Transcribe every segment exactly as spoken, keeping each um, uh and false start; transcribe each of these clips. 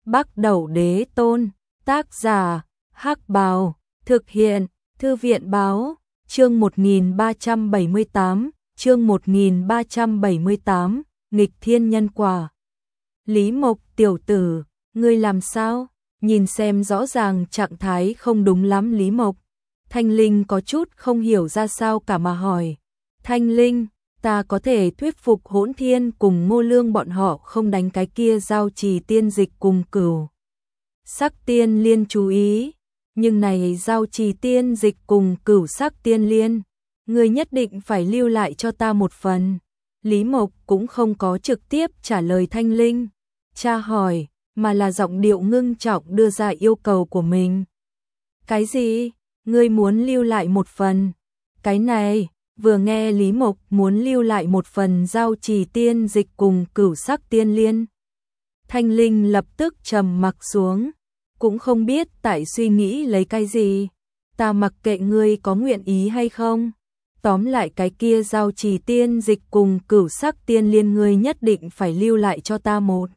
Bắc Đẩu Đế Tôn, tác giả, Hắc Bào, thực hiện, Thư viện Báo, chương một nghìn ba trăm bảy mươi tám, chương một nghìn ba trăm bảy mươi tám, nghịch thiên nhân quả. Lý Mộc tiểu tử, ngươi làm sao? Nhìn xem rõ ràng trạng thái không đúng lắm Lý Mộc. Thanh Linh có chút không hiểu ra sao cả mà hỏi. Thanh Linh, ta có thể thuyết phục Hỗn Thiên cùng Ngô Lương bọn họ không đánh cái kia giao trì tiên dịch cùng Cửu Sắc Tiên Liên chú ý. Nhưng này giao trì tiên dịch cùng Cửu Sắc Tiên Liên, ngươi nhất định phải lưu lại cho ta một phần. Lý Mộc cũng không có trực tiếp trả lời Thanh Linh tra hỏi, mà là giọng điệu ngưng trọng đưa ra yêu cầu của mình. Cái gì? Ngươi muốn lưu lại một phần? Cái này, vừa nghe Lý Mộc muốn lưu lại một phần giao trì tiên dịch cùng Cửu Sắc Tiên Liên, Thanh Linh lập tức trầm mặc xuống, cũng không biết tại suy nghĩ lấy cái gì. Ta mặc kệ ngươi có nguyện ý hay không. Tóm lại cái kia giao trì tiên dịch cùng Cửu Sắc Tiên Liên ngươi nhất định phải lưu lại cho ta một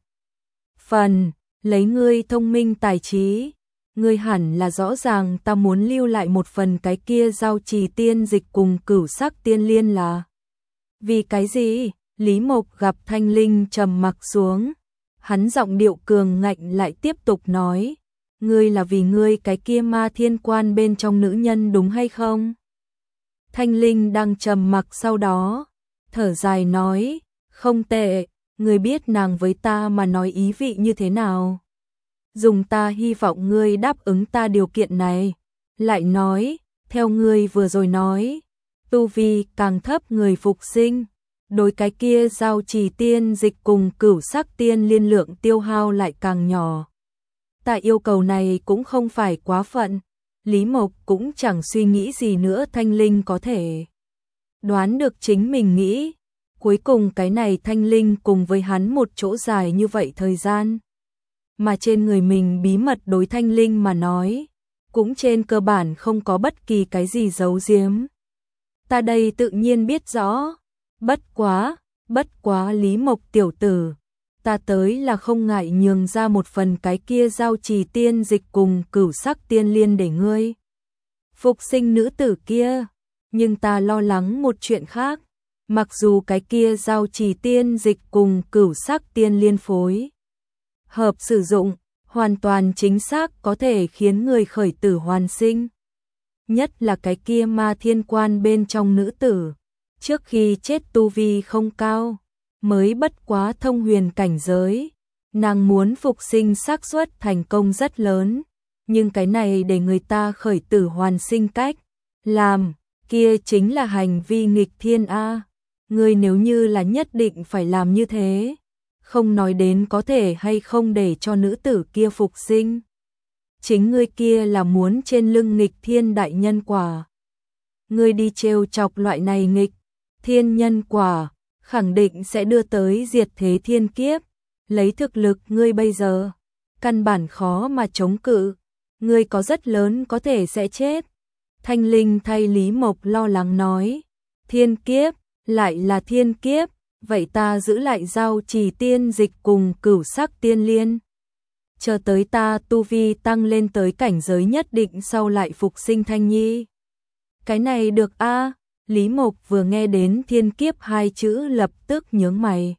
phần. Lấy ngươi thông minh tài trí, ngươi hẳn là rõ ràng ta muốn lưu lại một phần cái kia giao trì tiên dịch cùng Cửu Sắc Tiên Liên là vì cái gì? Lý Mộc gặp Thanh Linh trầm mặc xuống, hắn giọng điệu cường ngạnh lại tiếp tục nói, ngươi là vì ngươi cái kia Ma Thiên Quan bên trong nữ nhân đúng hay không? Thanh Linh đang trầm mặc, sau đó thở dài nói, không tệ, ngươi biết nàng với ta mà nói ý vị như thế nào. Dùng ta hy vọng ngươi đáp ứng ta điều kiện này. Lại nói, theo ngươi vừa rồi nói, tu vi càng thấp người phục sinh, đối cái kia giao trì tiên dịch cùng Cửu Sắc Tiên Liên lượng tiêu hao lại càng nhỏ. Ta yêu cầu này cũng không phải quá phận. Lý Mộc cũng chẳng suy nghĩ gì nữa, Thanh Linh có thể đoán được chính mình nghĩ. Cuối cùng cái này Thanh Linh cùng với hắn một chỗ dài như vậy thời gian, mà trên người mình bí mật đối Thanh Linh mà nói, cũng trên cơ bản không có bất kỳ cái gì giấu giếm. Ta đây tự nhiên biết rõ, bất quá, bất quá Lý Mộc tiểu tử, ta tới là không ngại nhường ra một phần cái kia giao trì tiên dịch cùng Cửu Sắc Tiên Liên để ngươi phục sinh nữ tử kia, nhưng ta lo lắng một chuyện khác. Mặc dù cái kia giao trì tiên dịch cùng Cửu Sắc Tiên Liên phối hợp sử dụng, hoàn toàn chính xác có thể khiến người khởi tử hoàn sinh. Nhất là cái kia Ma Thiên Quan bên trong nữ tử, trước khi chết tu vi không cao, mới bất quá thông huyền cảnh giới, nàng muốn phục sinh xác suất thành công rất lớn, nhưng cái này để người ta khởi tử hoàn sinh cách làm, kia chính là hành vi nghịch thiên a. Ngươi nếu như là nhất định phải làm như thế, không nói đến có thể hay không để cho nữ tử kia phục sinh, chính ngươi kia là muốn trên lưng nghịch thiên đại nhân quả. Ngươi đi trêu chọc loại này nghịch thiên nhân quả, khẳng định sẽ đưa tới diệt thế thiên kiếp. Lấy thực lực ngươi bây giờ, căn bản khó mà chống cự, ngươi có rất lớn có thể sẽ chết. Thanh Linh thay Lý Mộc lo lắng nói, thiên kiếp, lại là thiên kiếp, vậy ta giữ lại giao trì tiên dịch cùng Cửu Sắc Tiên Liên, chờ tới ta tu vi tăng lên tới cảnh giới nhất định sau lại phục sinh Thanh Nhi. Cái này được a? À? Lý Mộc vừa nghe đến thiên kiếp hai chữ lập tức nhướng mày.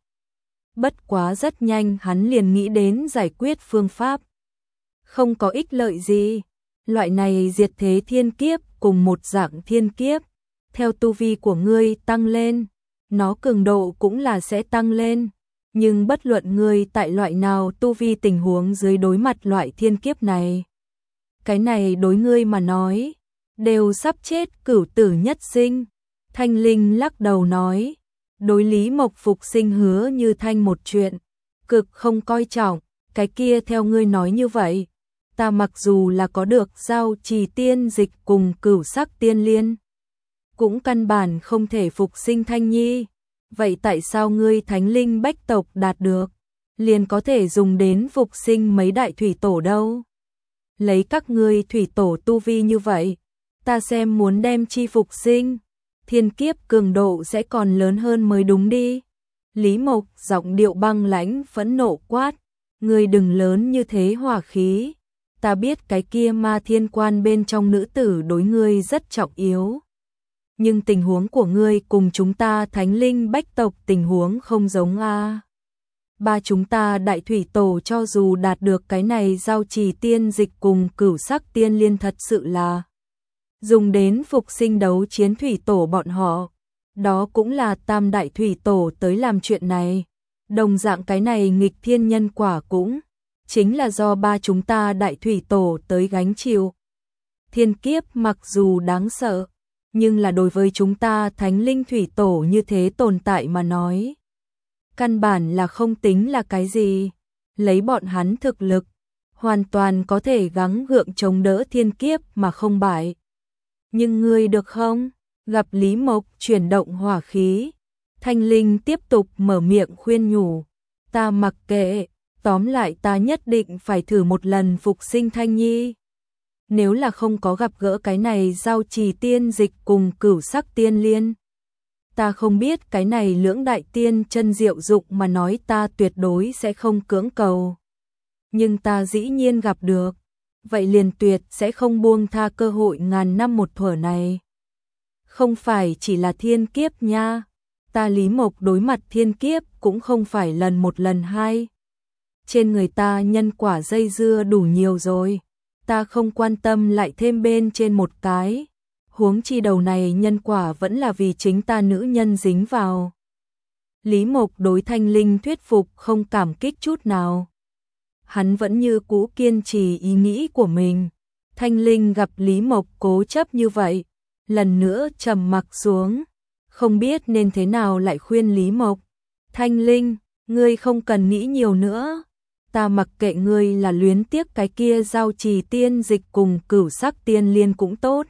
Bất quá rất nhanh hắn liền nghĩ đến giải quyết phương pháp. Không có ích lợi gì, loại này diệt thế thiên kiếp cùng một dạng thiên kiếp, theo tu vi của ngươi tăng lên, nó cường độ cũng là sẽ tăng lên, nhưng bất luận ngươi tại loại nào tu vi tình huống dưới đối mặt loại thiên kiếp này, cái này đối ngươi mà nói, đều sắp chết cửu tử nhất sinh. Thanh Linh lắc đầu nói, đối Lý Mộc phục sinh Hứa Như Thanh một chuyện, cực không coi trọng, cái kia theo ngươi nói như vậy, ta mặc dù là có được giao trì tiên dịch cùng Cửu Sắc Tiên Liên, cũng căn bản không thể phục sinh Thanh Nhi. Vậy tại sao ngươi Thánh Linh bách tộc đạt được, liền có thể dùng đến phục sinh mấy đại thủy tổ đâu? Lấy các ngươi thủy tổ tu vi như vậy, ta xem muốn đem chi phục sinh, thiên kiếp cường độ sẽ còn lớn hơn mới đúng đi. Lý Mộc giọng điệu băng lãnh phẫn nộ quát, Ngươi đừng lớn như thế hỏa khí, ta biết cái kia Ma Thiên Quan bên trong nữ tử đối ngươi rất trọng yếu. Nhưng tình huống của ngươi cùng chúng ta Thánh Linh Bách tộc tình huống không giống a. Ba chúng ta Đại Thủy Tổ cho dù đạt được cái này giao trì tiên dịch cùng Cửu Sắc Tiên Liên thật sự là dùng đến phục sinh đấu chiến Thủy Tổ bọn họ, đó cũng là Tam Đại Thủy Tổ tới làm chuyện này. Đồng dạng cái này nghịch thiên nhân quả cũng chính là do ba chúng ta Đại Thủy Tổ tới gánh chịu. Thiên kiếp mặc dù đáng sợ, nhưng là đối với chúng ta Thánh Linh Thủy Tổ như thế tồn tại mà nói, căn bản là không tính là cái gì. Lấy bọn hắn thực lực, hoàn toàn có thể gắng gượng chống đỡ thiên kiếp mà không bại. Nhưng ngươi được không? Gặp Lý Mộc chuyển động hỏa khí, Thanh Linh tiếp tục mở miệng khuyên nhủ, ta mặc kệ, tóm lại ta nhất định phải thử một lần phục sinh Thanh Nhi. Nếu là không có gặp gỡ cái này giao trì tiên dịch cùng Cửu Sắc Tiên Liên, ta không biết cái này lưỡng đại tiên chân diệu dụng mà nói ta tuyệt đối sẽ không cưỡng cầu. Nhưng ta dĩ nhiên gặp được, vậy liền tuyệt sẽ không buông tha cơ hội ngàn năm một thuở này. Không phải chỉ là thiên kiếp nha, ta Lý Mộc đối mặt thiên kiếp cũng không phải lần một lần hai. Trên người ta nhân quả dây dưa đủ nhiều rồi, ta không quan tâm lại thêm bên trên một cái. Huống chi đầu này nhân quả vẫn là vì chính ta nữ nhân dính vào. Lý Mộc đối Thanh Linh thuyết phục không cảm kích chút nào. Hắn vẫn như cũ kiên trì ý nghĩ của mình. Thanh Linh gặp Lý Mộc cố chấp như vậy, lần nữa trầm mặc xuống, không biết nên thế nào lại khuyên Lý Mộc. Thanh Linh, ngươi không cần nghĩ nhiều nữa, ta mặc kệ ngươi là luyến tiếc cái kia giao trì tiên dịch cùng Cửu Sắc Tiên Liên cũng tốt,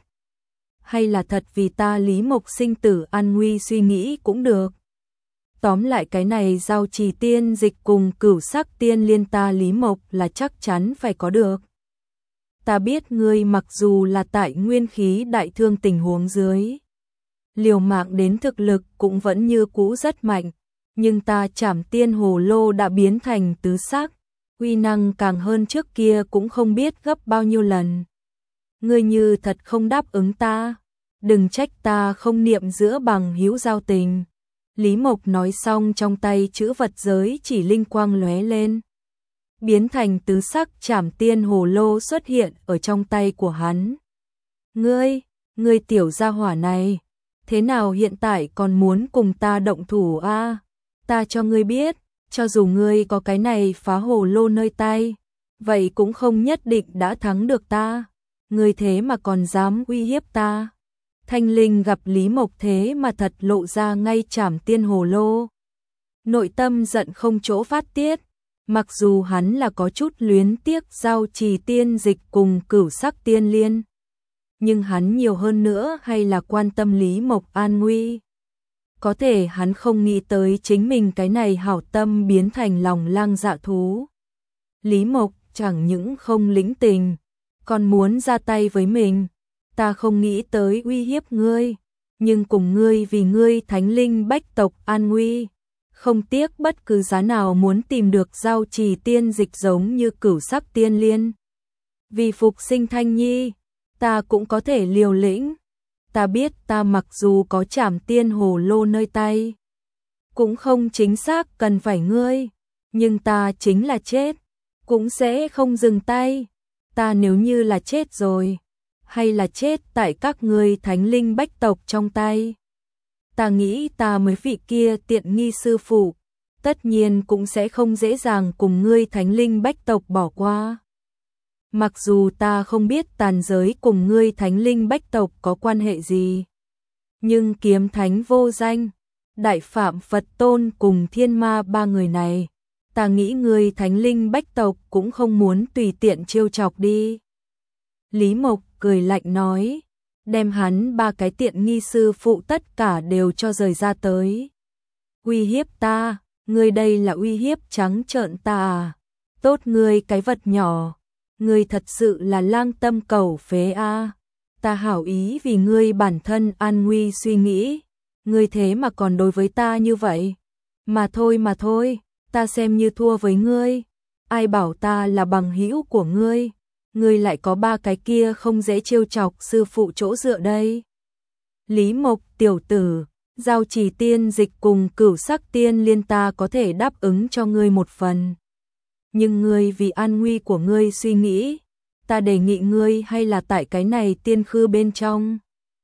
hay là thật vì ta Lý Mộc sinh tử an nguy suy nghĩ cũng được. Tóm lại cái này giao trì tiên dịch cùng Cửu Sắc Tiên Liên ta Lý Mộc là chắc chắn phải có được. Ta biết ngươi mặc dù là tại nguyên khí đại thương tình huống dưới, liều mạng đến thực lực cũng vẫn như cũ rất mạnh, nhưng ta Trảm Tiên Hồ Lô đã biến thành tứ sắc, uy năng càng hơn trước kia cũng không biết gấp bao nhiêu lần. Ngươi như thật không đáp ứng ta, đừng trách ta không niệm giữa bằng hữu giao tình. Lý Mộc nói xong trong tay chữ vật giới chỉ linh quang lóe lên, biến thành tứ sắc Trảm Tiên Hồ Lô xuất hiện ở trong tay của hắn. Ngươi, ngươi tiểu gia hỏa này, thế nào hiện tại còn muốn cùng ta động thủ a? À? Ta cho ngươi biết, cho dù ngươi có cái này phá hồ lô nơi tay, vậy cũng không nhất định đã thắng được ta. Ngươi thế mà còn dám uy hiếp ta. Thanh Linh gặp Lý Mộc thế mà thật lộ ra ngay Trảm Tiên Hồ Lô, nội tâm giận không chỗ phát tiết. Mặc dù hắn là có chút luyến tiếc giao trì tiên dịch cùng Cửu Sắc Tiên Liên, nhưng hắn nhiều hơn nữa hay là quan tâm Lý Mộc an nguy. Có thể hắn không nghĩ tới chính mình cái này hảo tâm biến thành lòng lang dạ thú. Lý Mộc chẳng những không lĩnh tình, còn muốn ra tay với mình. Ta không nghĩ tới uy hiếp ngươi, nhưng cùng ngươi vì ngươi Thánh Linh Bách tộc an nguy, không tiếc bất cứ giá nào muốn tìm được giao trì tiên dịch giống như Cửu Sắc Tiên Liên. Vì phục sinh Thanh Nhi, ta cũng có thể liều lĩnh. Ta biết ta mặc dù có Trảm Tiên Hồ Lô nơi tay, cũng không chính xác cần phải ngươi, nhưng ta chính là chết, cũng sẽ không dừng tay. Ta nếu như là chết rồi, hay là chết tại các ngươi Thánh Linh Bách tộc trong tay, ta nghĩ ta mới vị kia tiện nghi sư phụ, tất nhiên cũng sẽ không dễ dàng cùng ngươi Thánh Linh Bách tộc bỏ qua. Mặc dù ta không biết tàn giới cùng ngươi Thánh Linh Bách tộc có quan hệ gì, nhưng Kiếm Thánh Vô Danh, Đại Phạm Phật Tôn cùng Thiên Ma ba người này, ta nghĩ ngươi Thánh Linh Bách tộc cũng không muốn tùy tiện trêu chọc đi. Lý Mộc cười lạnh nói, đem hắn ba cái tiện nghi sư phụ tất cả đều cho rời ra tới. Uy hiếp ta, ngươi đây là uy hiếp trắng trợn ta à? Tốt ngươi cái vật nhỏ, ngươi thật sự là lang tâm cầu phế a. À. Ta hảo ý vì ngươi bản thân an nguy suy nghĩ, ngươi thế mà còn đối với ta như vậy. Mà thôi mà thôi, ta xem như thua với ngươi. ai bảo ta là bằng hữu của ngươi, ngươi lại có ba cái kia không dễ trêu chọc sư phụ chỗ dựa đây. Lý Mộc tiểu tử, giao trì tiên dịch cùng cửu sắc tiên liên ta có thể đáp ứng cho ngươi một phần. Nhưng ngươi vì an nguy của ngươi suy nghĩ, ta đề nghị ngươi hay là tại cái này tiên khư bên trong.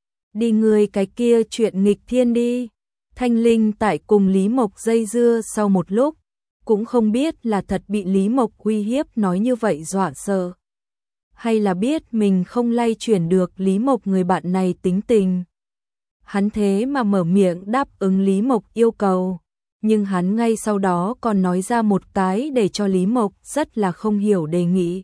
Đi ngươi cái kia chuyện nghịch thiên đi. Thanh Linh tại cùng Lý Mộc dây dưa sau một lúc, cũng không biết là thật bị Lý Mộc uy hiếp nói như vậy dọa sợ, hay là biết mình không lay chuyển được Lý Mộc người bạn này tính tình. Hắn thế mà mở miệng đáp ứng Lý Mộc yêu cầu, nhưng hắn ngay sau đó còn nói ra một cái để cho Lý Mộc rất là không hiểu đề nghị.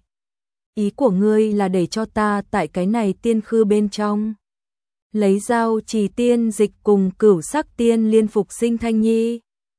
Ý của ngươi là để cho ta tại cái này tiên khư bên trong lấy giao trì tiên dịch cùng cửu sắc tiên liên phục sinh Thanh Nhi.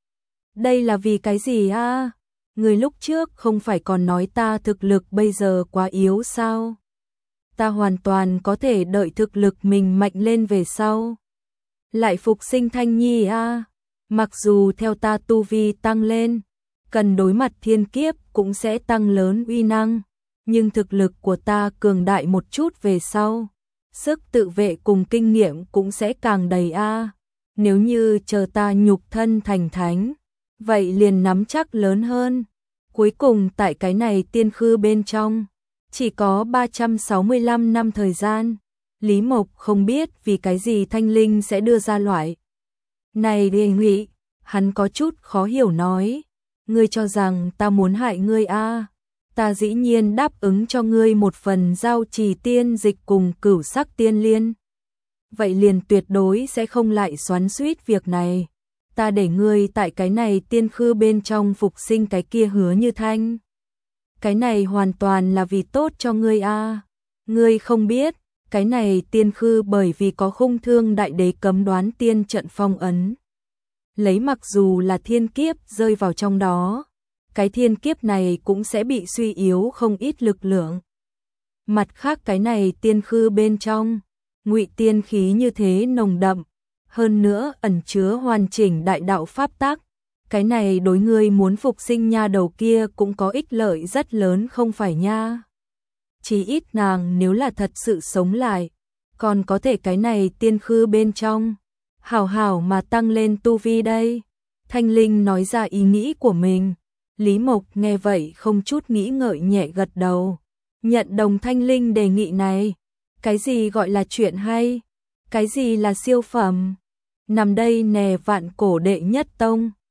Đây là vì cái gì a? À? Người lúc trước không phải còn nói ta thực lực bây giờ quá yếu sao? Ta hoàn toàn có thể đợi thực lực mình mạnh lên về sau lại phục sinh Thanh Nhi a. À? Mặc dù theo ta tu vi tăng lên, cần đối mặt thiên kiếp cũng sẽ tăng lớn uy năng, nhưng thực lực của ta cường đại một chút về sau, sức tự vệ cùng kinh nghiệm cũng sẽ càng đầy a. À. Nếu như chờ ta nhục thân thành thánh, vậy liền nắm chắc lớn hơn. Cuối cùng tại cái này tiên khư bên trong, chỉ có ba trăm sáu mươi lăm năm thời gian. Lý Mộc không biết vì cái gì Thanh Linh sẽ đưa ra loại này đề nghị, hắn có chút khó hiểu nói, ngươi cho rằng ta muốn hại ngươi a? À? Ta dĩ nhiên đáp ứng cho ngươi một phần giao trì tiên dịch cùng cửu sắc tiên liên. Vậy liền tuyệt đối sẽ không lại xoắn xuýt việc này. Ta để ngươi tại cái này tiên khư bên trong phục sinh cái kia Hứa Như Thanh. Cái này hoàn toàn là vì tốt cho ngươi a. À. Ngươi không biết, cái này tiên khư bởi vì có Khung Thương Đại Đế cấm đoán tiên trận phong ấn. Lấy mặc dù là thiên kiếp rơi vào trong đó, cái thiên kiếp này cũng sẽ bị suy yếu không ít lực lượng. Mặt khác cái này tiên khư bên trong, ngụy tiên khí như thế nồng đậm, hơn nữa ẩn chứa hoàn chỉnh đại đạo pháp tắc, cái này đối ngươi muốn phục sinh nha đầu kia cũng có ích lợi rất lớn không phải nha. Chỉ ít nàng nếu là thật sự sống lại, còn có thể cái này tiên khư bên trong, hảo hảo mà tăng lên tu vi đây. Thanh Linh nói ra ý nghĩ của mình. Lý Mộc nghe vậy không chút nghĩ ngợi nhẹ gật đầu, nhận đồng Thanh Linh đề nghị này. Cái gì gọi là chuyện hay? Cái gì là siêu phẩm? Nằm đây nè vạn cổ đệ nhất tông,